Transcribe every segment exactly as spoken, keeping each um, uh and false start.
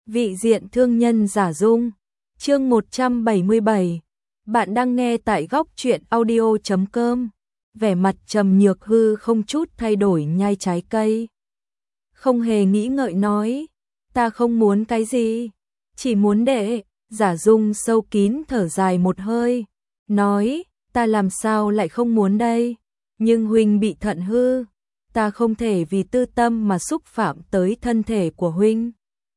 Vị diện thương nhân Giả Dung. Chương một trăm bảy mươi bảy. Bạn đang nghe tại góc truyện audio chấm com. Vẻ mặt Trầm Nhược Hư không chút thay đổi nhai trái cây. Không hề nghĩ ngợi nói, ta không muốn cái gì, chỉ muốn để. Giả Dung sâu kín thở dài một hơi, nói, ta làm sao lại không muốn đây, nhưng huynh bị thận hư, ta không thể vì tư tâm mà xúc phạm tới thân thể của huynh.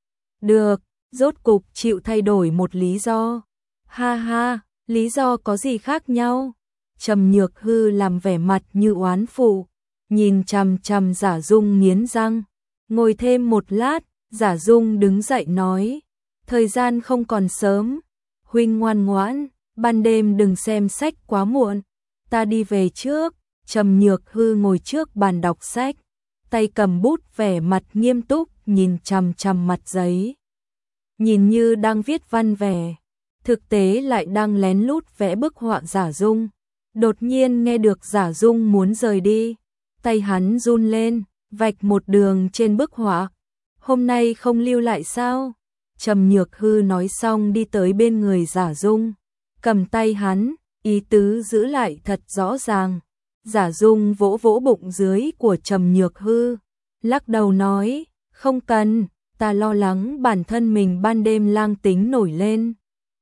Được, rốt cục chịu thay đổi một lý do. Ha ha, lý do có gì khác nhau? Trầm Nhược Hư làm vẻ mặt như oán phụ, nhìn chằm chằm Giả Dung nghiến răng. Ngồi thêm một lát, Giả Dung đứng dậy nói, thời gian không còn sớm, huynh ngoan ngoãn, ban đêm đừng xem sách quá muộn, ta đi về trước. Trầm Nhược Hư ngồi trước bàn đọc sách, tay cầm bút vẻ mặt nghiêm túc nhìn chằm chằm mặt giấy. Nhìn như đang viết văn vẻ, thực tế lại đang lén lút vẽ bức họa Giả Dung. Đột nhiên nghe được Giả Dung muốn rời đi, tay hắn run lên, vạch một đường trên bức họa. Hôm nay không lưu lại sao? Trầm Nhược Hư nói xong đi tới bên người Giả Dung, cầm tay hắn, ý tứ giữ lại thật rõ ràng. Giả Dung vỗ vỗ bụng dưới của Trầm Nhược Hư, lắc đầu nói, không cần, ta lo lắng bản thân mình ban đêm lang tính nổi lên,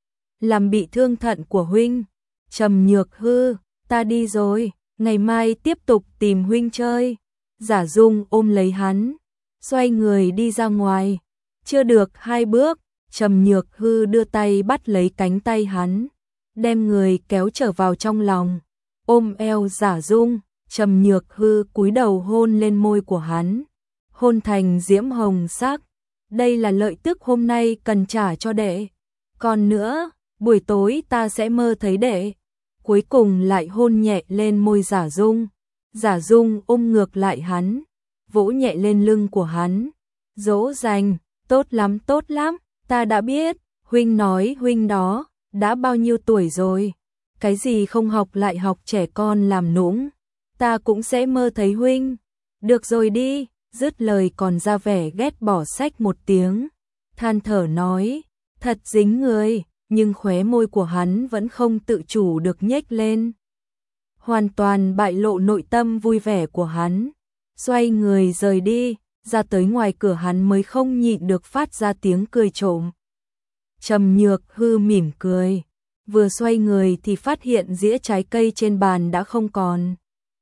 làm bị thương thận của huynh. Trầm Nhược Hư, ta đi rồi, ngày mai tiếp tục tìm huynh chơi. Giả Dung ôm lấy hắn, xoay người đi ra ngoài. Chưa được hai bước, Trầm Nhược Hư đưa tay bắt lấy cánh tay hắn, đem người kéo trở vào trong lòng, ôm eo Giả Dung. Trầm Nhược Hư cúi đầu hôn lên môi của hắn, hôn thành diễm hồng sắc. Đây là lợi tức hôm nay cần trả cho đệ. Còn nữa, buổi tối ta sẽ mơ thấy đệ. Cuối cùng lại hôn nhẹ lên môi Giả Dung. Giả Dung ôm ngược lại hắn, vỗ nhẹ lên lưng của hắn, dỗ dành, tốt lắm tốt lắm, ta đã biết, huynh nói huynh đó, đã bao nhiêu tuổi rồi, cái gì không học lại học trẻ con làm nũng, ta cũng sẽ mơ thấy huynh. Được rồi đi, dứt lời còn ra vẻ ghét bỏ xách một tiếng, than thở nói, thật dính người, nhưng khóe môi của hắn vẫn không tự chủ được nhếch lên, hoàn toàn bại lộ nội tâm vui vẻ của hắn. Xoay người rời đi, ra tới ngoài cửa hắn mới không nhịn được phát ra tiếng cười trộm. Trầm Nhược Hư mỉm cười, vừa xoay người thì phát hiện dĩa trái cây trên bàn đã không còn.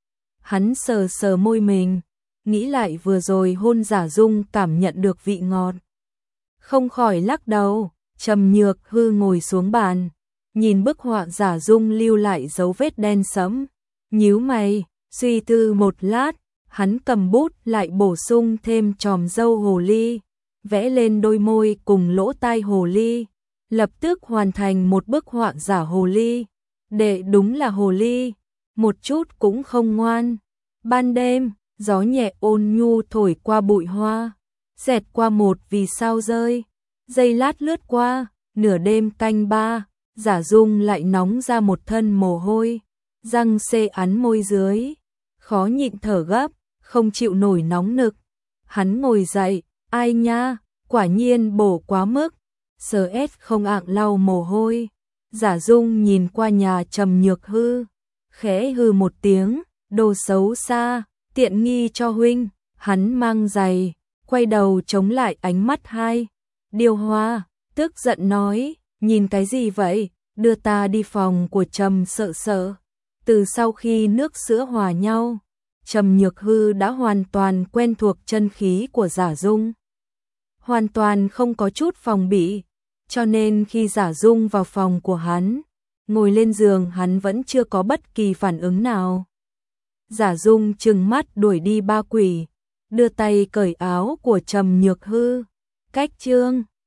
Hắn sờ sờ môi mình, nghĩ lại vừa rồi hôn Giả Dung cảm nhận được vị ngọt, không khỏi lắc đầu. Trầm Nhược Hư ngồi xuống bàn, nhìn bức họa Giả Dung lưu lại dấu vết đen sẫm, nhíu mày, suy tư một lát, hắn cầm bút lại bổ sung thêm chòm râu hồ ly, vẽ lên đôi môi cùng lỗ tai hồ ly, lập tức hoàn thành một bức họa giả hồ ly. Đệ đúng là hồ ly, một chút cũng không ngoan. Ban đêm, gió nhẹ ôn nhu thổi qua bụi hoa, xẹt qua một vì sao rơi. Giây lát lướt qua, nửa đêm canh ba, Giả Dung lại nóng ra một thân mồ hôi, răng xê ắn môi dưới, khó nhịn thở gấp, không chịu nổi nóng nực. Hắn ngồi dậy, ai nha, quả nhiên bổ quá mức, sờ ét không ạng lau mồ hôi. Giả Dung nhìn qua nhà Trầm Nhược Hư, khẽ hừ một tiếng, đồ xấu xa, tiện nghi cho huynh. Hắn mang giày, quay đầu chống lại ánh mắt hai. Điều Hoa, tức giận nói, nhìn cái gì vậy, đưa ta đi phòng của Trầm Sợ Sợ. Từ sau khi nước sữa hòa nhau, Trầm Nhược Hư đã hoàn toàn quen thuộc chân khí của Giả Dung, hoàn toàn không có chút phòng bị, cho nên khi Giả Dung vào phòng của hắn, ngồi lên giường hắn vẫn chưa có bất kỳ phản ứng nào. Giả Dung trừng mắt đuổi đi ba quỷ, đưa tay cởi áo của Trầm Nhược Hư. Cách chương